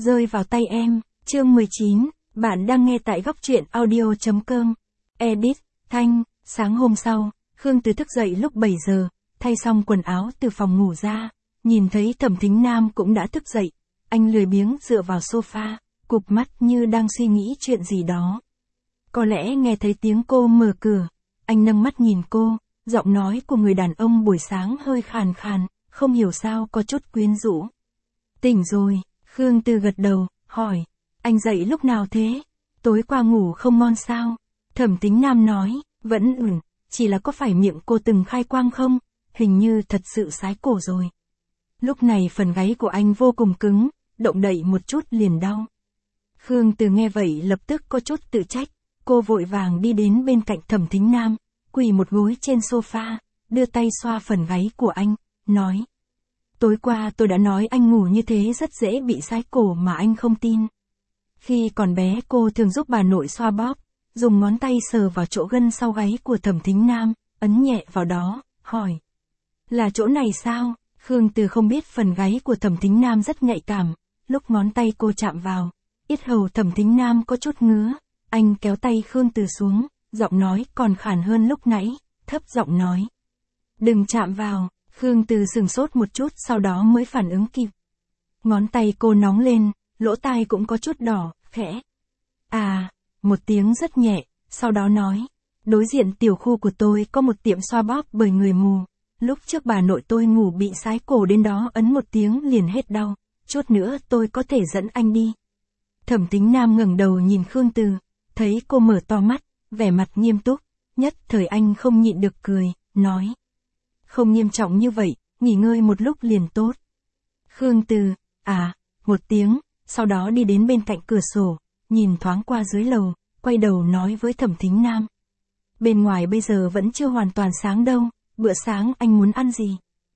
Rơi vào tay em, chương 19, bạn đang nghe tại góc truyện audio.com. Edit, Thanh, sáng hôm sau, Khương Từ thức dậy lúc 7 giờ, thay xong quần áo từ phòng ngủ ra, nhìn thấy Thẩm Thính Nam cũng đã thức dậy, anh lười biếng dựa vào sofa, cụp mắt như đang suy nghĩ chuyện gì đó. Có lẽ nghe thấy tiếng cô mở cửa, anh nâng mắt nhìn cô, giọng nói của người đàn ông buổi sáng hơi khàn khàn, không hiểu sao có chút quyến rũ. Tỉnh rồi, Khương Từ gật đầu, hỏi, anh dậy lúc nào thế? Tối qua ngủ không ngon sao? Thẩm Thính Nam nói, vẫn chỉ là có phải miệng cô từng khai quang không? Hình như thật sự sái cổ rồi. Lúc này phần gáy của anh vô cùng cứng, động đậy một chút liền đau. Khương Từ nghe vậy lập tức có chút tự trách, cô vội vàng đi đến bên cạnh Thẩm Thính Nam, quỳ một gối trên sofa, đưa tay xoa phần gáy của anh, nói. Tối qua tôi đã nói anh ngủ như thế rất dễ bị sái cổ mà anh không tin. Khi còn bé cô thường giúp bà nội xoa bóp, dùng ngón tay sờ vào chỗ gân sau gáy của Thẩm Thính Nam, ấn nhẹ vào đó, hỏi. Là chỗ này sao? Khương Từ không biết phần gáy của Thẩm Thính Nam rất nhạy cảm, lúc ngón tay cô chạm vào, yết hầu Thẩm Thính Nam có chút ngứa, anh kéo tay Khương Từ xuống, giọng nói còn khàn hơn lúc nãy, thấp giọng nói. Đừng chạm vào. Khương Từ sửng sốt một chút sau đó mới phản ứng kịp. Ngón tay cô nóng lên, lỗ tai cũng có chút đỏ, khẽ. Một tiếng rất nhẹ, sau đó nói. Đối diện tiểu khu của tôi có một tiệm xoa bóp bởi người mù. Lúc trước bà nội tôi ngủ bị sái cổ đến đó ấn một tiếng liền hết đau. Chút nữa tôi có thể dẫn anh đi. Thẩm Thính Nam ngẩng đầu nhìn Khương Từ, thấy cô mở to mắt, vẻ mặt nghiêm túc. Nhất thời anh không nhịn được cười, nói. Không nghiêm trọng như vậy, nghỉ ngơi một lúc liền tốt. Khương Từ, một tiếng, sau đó đi đến bên cạnh cửa sổ, nhìn thoáng qua dưới lầu, quay đầu nói với Thẩm Thính Nam. Bên ngoài bây giờ vẫn chưa hoàn toàn sáng đâu, bữa sáng anh muốn ăn gì?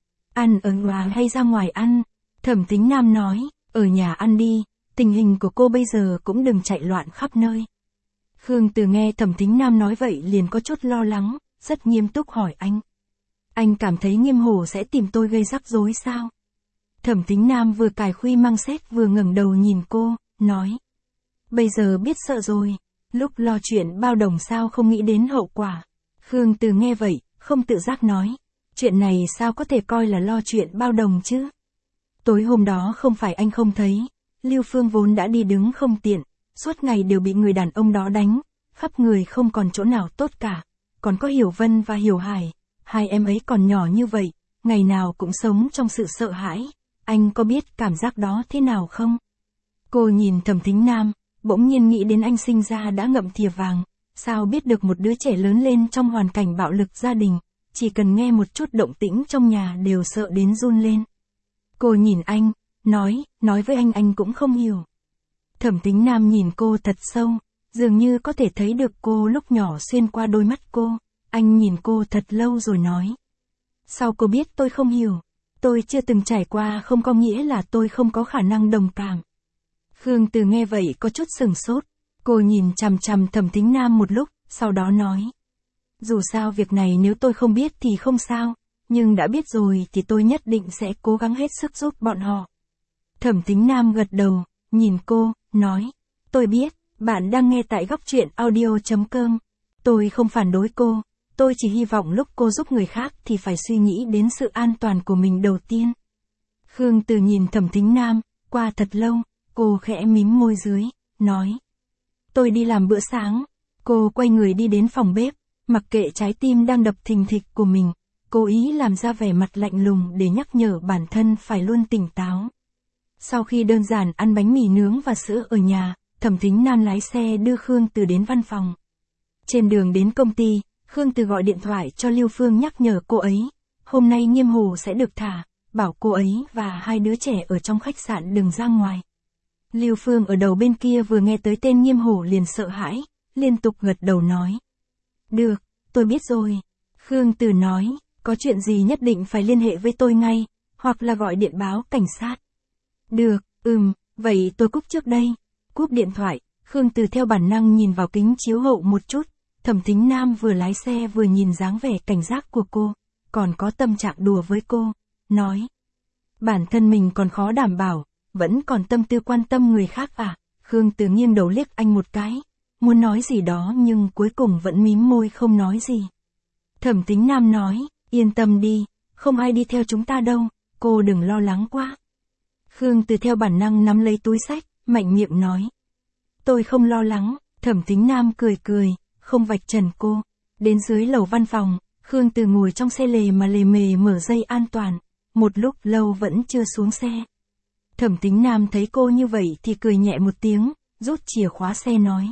Ăn ở nhà hay ra ngoài ăn? Thẩm Thính Nam nói, ở nhà ăn đi, tình hình của cô bây giờ cũng đừng chạy loạn khắp nơi. Khương Từ nghe Thẩm Thính Nam nói vậy liền có chút lo lắng, rất nghiêm túc hỏi anh. Anh cảm thấy Nghiêm Hổ sẽ tìm tôi gây rắc rối sao? Thẩm Thính Nam vừa cài khuy mang xét vừa ngẩng đầu nhìn cô, nói. Bây giờ biết sợ rồi, lúc lo chuyện bao đồng sao không nghĩ đến hậu quả. Khương Từ nghe vậy, không tự giác nói. Chuyện này sao có thể coi là lo chuyện bao đồng chứ? Tối hôm đó không phải anh không thấy, Lưu Phương vốn đã đi đứng không tiện, suốt ngày đều bị người đàn ông đó đánh, khắp người không còn chỗ nào tốt cả, còn có Hiểu Vân và Hiểu Hải. Hai em ấy còn nhỏ như vậy, ngày nào cũng sống trong sự sợ hãi, anh có biết cảm giác đó thế nào không? Cô nhìn Thẩm Thính Nam, bỗng nhiên nghĩ đến anh sinh ra đã ngậm thìa vàng, sao biết được một đứa trẻ lớn lên trong hoàn cảnh bạo lực gia đình, chỉ cần nghe một chút động tĩnh trong nhà đều sợ đến run lên. Cô nhìn anh, nói với anh cũng không hiểu. Thẩm Thính Nam nhìn cô thật sâu, dường như có thể thấy được cô lúc nhỏ xuyên qua đôi mắt cô. Anh nhìn cô thật lâu rồi nói. Sao cô biết tôi không hiểu? Tôi chưa từng trải qua không có nghĩa là tôi không có khả năng đồng cảm. Khương Từ nghe vậy có chút sửng sốt. Cô nhìn chằm chằm Thẩm Thính Nam một lúc, sau đó nói. Dù sao việc này nếu tôi không biết thì không sao, nhưng đã biết rồi thì tôi nhất định sẽ cố gắng hết sức giúp bọn họ. Thẩm Thính Nam gật đầu, nhìn cô, nói. Tôi biết, bạn đang nghe tại góc truyện audio.com. Tôi không phản đối cô. Tôi chỉ hy vọng lúc cô giúp người khác thì phải suy nghĩ đến sự an toàn của mình đầu tiên. Khương Từ nhìn Thẩm Thính Nam, qua thật lâu, cô khẽ mím môi dưới, nói. Tôi đi làm bữa sáng. Cô quay người đi đến phòng bếp, mặc kệ trái tim đang đập thình thịch của mình, cố ý làm ra vẻ mặt lạnh lùng để nhắc nhở bản thân phải luôn tỉnh táo. Sau khi đơn giản ăn bánh mì nướng và sữa ở nhà, Thẩm Thính Nam lái xe đưa Khương Từ đến văn phòng. Trên đường đến công ty, Khương Từ gọi điện thoại cho Lưu Phương nhắc nhở cô ấy, hôm nay Nghiêm Hổ sẽ được thả, bảo cô ấy và hai đứa trẻ ở trong khách sạn đừng ra ngoài. Lưu Phương ở đầu bên kia vừa nghe tới tên Nghiêm Hổ liền sợ hãi, liên tục gật đầu nói. Được, tôi biết rồi. Khương Từ nói, có chuyện gì nhất định phải liên hệ với tôi ngay, hoặc là gọi điện báo cảnh sát. Được, vậy tôi cúp trước đây. Cúp điện thoại, Khương Từ theo bản năng nhìn vào kính chiếu hậu một chút. Thẩm Thính Nam vừa lái xe vừa nhìn dáng vẻ cảnh giác của cô, còn có tâm trạng đùa với cô, nói. Bản thân mình còn khó đảm bảo, vẫn còn tâm tư quan tâm người khác à? Khương Từ nghiêng đầu liếc anh một cái, muốn nói gì đó nhưng cuối cùng vẫn mím môi không nói gì. Thẩm Tính Nam nói, yên tâm đi, không ai đi theo chúng ta đâu, cô đừng lo lắng quá. Khương Từ theo bản năng nắm lấy túi xách, mạnh miệng nói. Tôi không lo lắng, Thẩm Tính Nam cười cười, không vạch trần cô. Đến dưới lầu văn phòng, Khương Từ ngồi trong xe lề mề mở dây an toàn, một lúc lâu vẫn chưa xuống xe. Thẩm Tính Nam thấy cô như vậy thì cười nhẹ một tiếng, rút chìa khóa xe nói.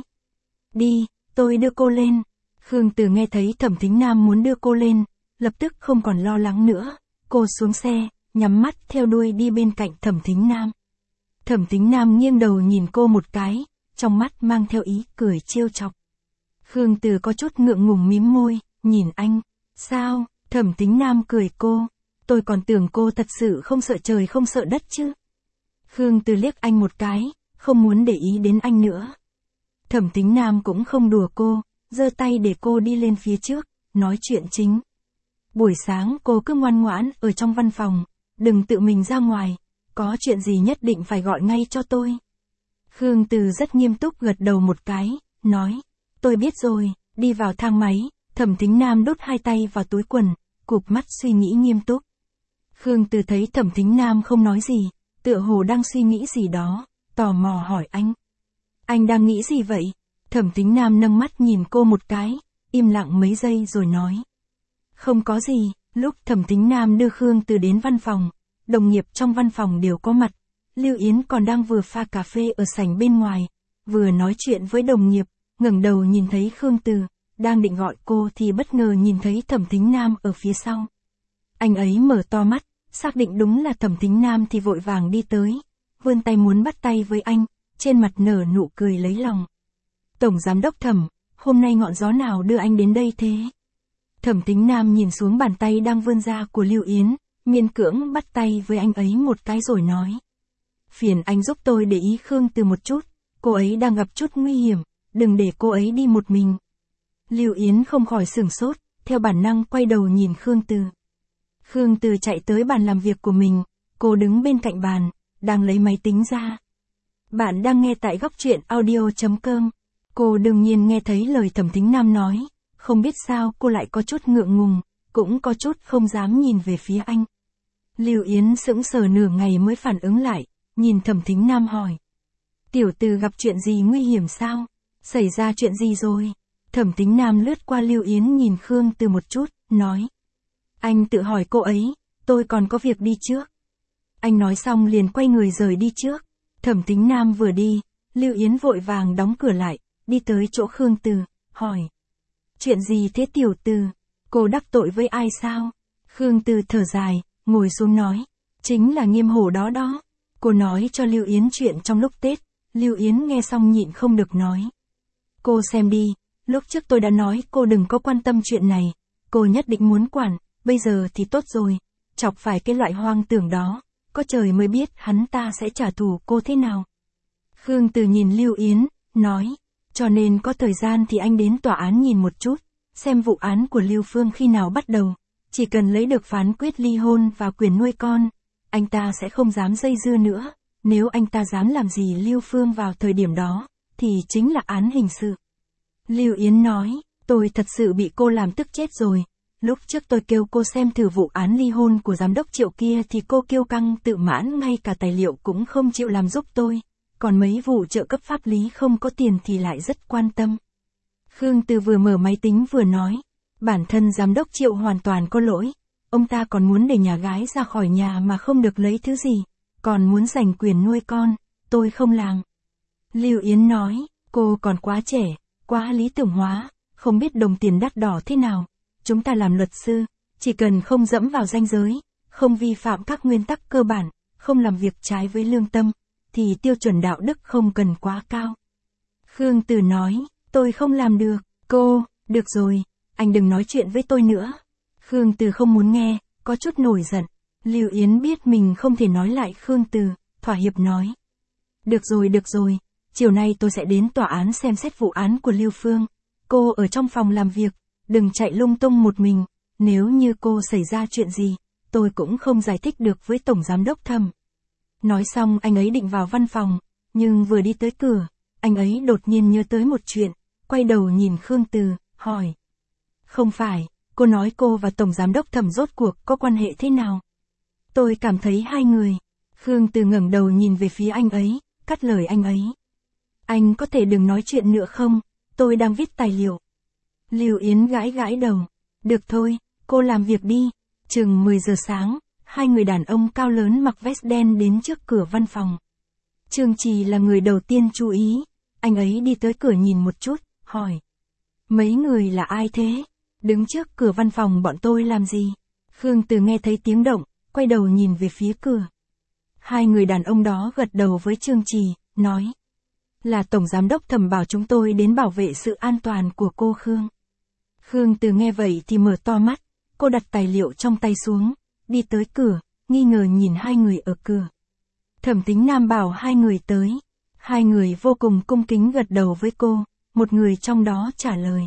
Đi, tôi đưa cô lên. Khương Từ nghe thấy Thẩm Tính Nam muốn đưa cô lên, lập tức không còn lo lắng nữa. Cô xuống xe, nhắm mắt theo đuôi đi bên cạnh Thẩm Tính Nam. Thẩm Tính Nam nghiêng đầu nhìn cô một cái, trong mắt mang theo ý cười trêu chọc. Khương Từ có chút ngượng ngùng mím môi, nhìn anh. Sao? Thẩm Tính Nam cười cô. Tôi còn tưởng cô thật sự không sợ trời không sợ đất chứ. Khương Từ liếc anh một cái, không muốn để ý đến anh nữa. Thẩm Tính Nam cũng không đùa cô, giơ tay để cô đi lên phía trước, nói chuyện chính. Buổi sáng cô cứ ngoan ngoãn ở trong văn phòng, đừng tự mình ra ngoài, có chuyện gì nhất định phải gọi ngay cho tôi. Khương Từ rất nghiêm túc gật đầu một cái, nói, tôi biết rồi, đi vào thang máy. Thẩm Tính Nam đút hai tay vào túi quần, cụp mắt suy nghĩ nghiêm túc. Khương Từ thấy Thẩm Tính Nam không nói gì, tựa hồ đang suy nghĩ gì đó, tò mò hỏi anh. Anh đang nghĩ gì vậy? Thẩm Tính Nam nâng mắt nhìn cô một cái, im lặng mấy giây rồi nói. Không có gì. Lúc Thẩm Tính Nam đưa Khương Từ đến văn phòng, đồng nghiệp trong văn phòng đều có mặt. Lưu Yến còn đang vừa pha cà phê ở sảnh bên ngoài, vừa nói chuyện với đồng nghiệp, ngẩng đầu nhìn thấy Khương Từ, đang định gọi cô thì bất ngờ nhìn thấy Thẩm Tính Nam ở phía sau. Anh ấy mở to mắt, xác định đúng là Thẩm Tính Nam thì vội vàng đi tới, vươn tay muốn bắt tay với anh, trên mặt nở nụ cười lấy lòng. Tổng giám đốc Thẩm, hôm nay ngọn gió nào đưa anh đến đây thế? Thẩm Tính Nam nhìn xuống bàn tay đang vươn ra của Lưu Yến, miễn cưỡng bắt tay với anh ấy một cái rồi nói. Phiền anh giúp tôi để ý Khương Từ một chút, cô ấy đang gặp chút nguy hiểm, đừng để cô ấy đi một mình. Lưu Yến không khỏi sửng sốt, theo bản năng quay đầu nhìn Khương Từ. Khương Từ chạy tới bàn làm việc của mình, cô đứng bên cạnh bàn, đang lấy máy tính ra. Bạn đang nghe tại góc truyện audio.com. Cô đương nhiên nghe thấy lời Thẩm Tính Nam nói, không biết sao cô lại có chút ngượng ngùng, cũng có chút không dám nhìn về phía anh. Lưu Yến sững sờ nửa ngày mới phản ứng lại, nhìn Thẩm Tính Nam hỏi. Tiểu Từ gặp chuyện gì nguy hiểm sao? Xảy ra chuyện gì rồi? Thẩm Tính Nam lướt qua Lưu Yến nhìn Khương Từ một chút, nói. Anh tự hỏi cô ấy, tôi còn có việc đi trước. Anh nói xong liền quay người rời đi trước. Thẩm Tính Nam vừa đi, Lưu Yến vội vàng đóng cửa lại, đi tới chỗ Khương Từ, hỏi. Chuyện gì thế Tiểu Từ? Cô đắc tội với ai sao? Khương Từ thở dài, ngồi xuống nói. Chính là Nghiêm Hổ đó đó. Cô nói cho Lưu Yến chuyện trong lúc Tết, Lưu Yến nghe xong nhịn không được nói. Cô xem đi, lúc trước tôi đã nói cô đừng có quan tâm chuyện này, cô nhất định muốn quản, bây giờ thì tốt rồi, chọc phải cái loại hoang tưởng đó, có trời mới biết hắn ta sẽ trả thù cô thế nào. Khương Từ nhìn Lưu Yến, nói, cho nên có thời gian thì anh đến tòa án nhìn một chút, xem vụ án của Lưu Phương khi nào bắt đầu, chỉ cần lấy được phán quyết ly hôn và quyền nuôi con, anh ta sẽ không dám dây dưa nữa, nếu anh ta dám làm gì Lưu Phương vào thời điểm đó, thì chính là án hình sự. Lưu Yến nói, tôi thật sự bị cô làm tức chết rồi. Lúc trước tôi kêu cô xem thử vụ án ly hôn của giám đốc Triệu kia thì cô kiêu căng tự mãn ngay cả tài liệu cũng không chịu làm giúp tôi. Còn mấy vụ trợ cấp pháp lý không có tiền thì lại rất quan tâm. Khương Từ vừa mở máy tính vừa nói, bản thân giám đốc Triệu hoàn toàn có lỗi. Ông ta còn muốn để nhà gái ra khỏi nhà mà không được lấy thứ gì, còn muốn giành quyền nuôi con, tôi không làm. Lưu Yến nói, cô còn quá trẻ, quá lý tưởng hóa, không biết đồng tiền đắt đỏ thế nào. Chúng ta làm luật sư, chỉ cần không dẫm vào ranh giới, không vi phạm các nguyên tắc cơ bản, không làm việc trái với lương tâm, thì tiêu chuẩn đạo đức không cần quá cao. Khương Từ nói, tôi không làm được. Cô, được rồi, anh đừng nói chuyện với tôi nữa. Khương Từ không muốn nghe, có chút nổi giận. Lưu Yến biết mình không thể nói lại Khương Từ, thỏa hiệp nói. Được rồi, chiều nay tôi sẽ đến tòa án xem xét vụ án của Lưu Phương. Cô ở trong phòng làm việc, đừng chạy lung tung một mình, nếu như cô xảy ra chuyện gì, tôi cũng không giải thích được với Tổng Giám đốc Thẩm. Nói xong anh ấy định vào văn phòng, nhưng vừa đi tới cửa, anh ấy đột nhiên nhớ tới một chuyện, quay đầu nhìn Khương Từ, hỏi. Không phải, cô nói cô và Tổng Giám đốc Thẩm rốt cuộc có quan hệ thế nào? Tôi cảm thấy hai người. Khương Từ ngẩng đầu nhìn về phía anh ấy, cắt lời anh ấy. Anh có thể đừng nói chuyện nữa không, tôi đang viết tài liệu. Lưu Yến gãi gãi đầu. Được thôi, cô làm việc đi. Chừng 10 giờ sáng, hai người đàn ông cao lớn mặc vest đen đến trước cửa văn phòng. Trương Trì là người đầu tiên chú ý. Anh ấy đi tới cửa nhìn một chút, hỏi. Mấy người là ai thế? Đứng trước cửa văn phòng bọn tôi làm gì? Khương Từ nghe thấy tiếng động, quay đầu nhìn về phía cửa. Hai người đàn ông đó gật đầu với Trương Trì, nói. Là Tổng Giám đốc Thẩm bảo chúng tôi đến bảo vệ sự an toàn của cô Khương. Khương Từ nghe vậy thì mở to mắt, cô đặt tài liệu trong tay xuống, đi tới cửa, nghi ngờ nhìn hai người ở cửa. Thẩm Tính Nam bảo hai người tới. Hai người vô cùng cung kính gật đầu với cô, một người trong đó trả lời.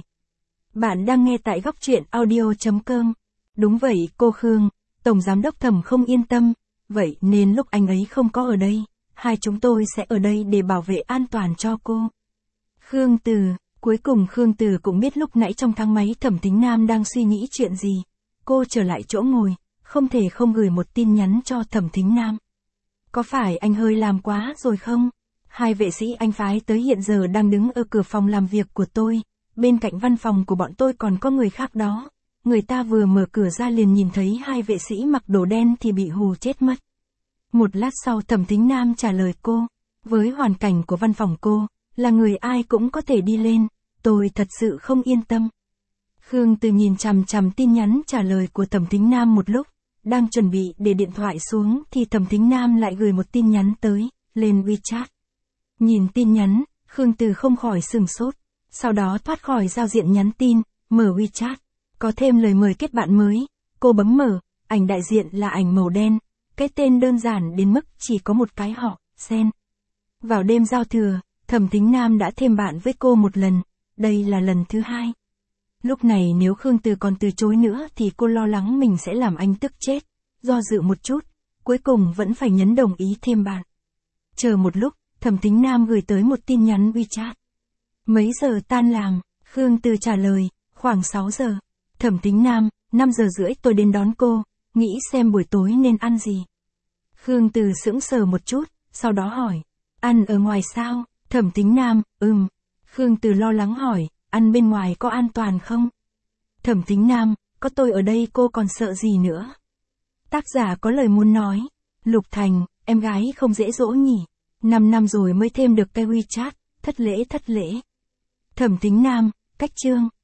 Bạn đang nghe tại góc truyện audio.com. Đúng vậy cô Khương, Tổng Giám đốc Thẩm không yên tâm, vậy nên lúc anh ấy không có ở đây, hai chúng tôi sẽ ở đây để bảo vệ an toàn cho cô. Khương Từ, cuối cùng Khương Từ cũng biết lúc nãy trong thang máy Thẩm Tính Nam đang suy nghĩ chuyện gì. Cô trở lại chỗ ngồi, không thể không gửi một tin nhắn cho Thẩm Tính Nam. Có phải anh hơi làm quá rồi không? Hai vệ sĩ anh phái tới hiện giờ đang đứng ở cửa phòng làm việc của tôi, bên cạnh văn phòng của bọn tôi còn có người khác đó. Người ta vừa mở cửa ra liền nhìn thấy hai vệ sĩ mặc đồ đen thì bị hù chết mất. Một lát sau Thẩm Tính Nam trả lời cô, với hoàn cảnh của văn phòng cô, là người ai cũng có thể đi lên, tôi thật sự không yên tâm. Khương Từ nhìn chằm chằm tin nhắn trả lời của Thẩm Tính Nam một lúc, đang chuẩn bị để điện thoại xuống thì Thẩm Tính Nam lại gửi một tin nhắn tới, lên WeChat. Nhìn tin nhắn, Khương Từ không khỏi sửng sốt, sau đó thoát khỏi giao diện nhắn tin, mở WeChat, có thêm lời mời kết bạn mới, cô bấm mở, ảnh đại diện là ảnh màu đen, cái tên đơn giản đến mức chỉ có một cái họ, Sen. Vào đêm giao thừa, Thẩm Tính Nam đã thêm bạn với cô một lần, đây là lần thứ hai. Lúc này nếu Khương Từ còn từ chối nữa thì cô lo lắng mình sẽ làm anh tức chết, do dự một chút, cuối cùng vẫn phải nhấn đồng ý thêm bạn. Chờ một lúc, Thẩm Tính Nam gửi tới một tin nhắn WeChat. Mấy giờ tan làm? Khương Từ trả lời, khoảng 6 giờ. Thẩm Tính Nam, 5 giờ rưỡi tôi đến đón cô, nghĩ xem buổi tối nên ăn gì. Khương Từ sững sờ một chút, sau đó hỏi, ăn ở ngoài sao? Thẩm Tính Nam, Khương Từ lo lắng hỏi, ăn bên ngoài có an toàn không? Thẩm Tính Nam, có tôi ở đây cô còn sợ gì nữa? Tác giả có lời muốn nói, Lục Thành, em gái không dễ dỗ nhỉ, 5 năm rồi mới thêm được cái WeChat, thất lễ. Thẩm Tính Nam, cách chương.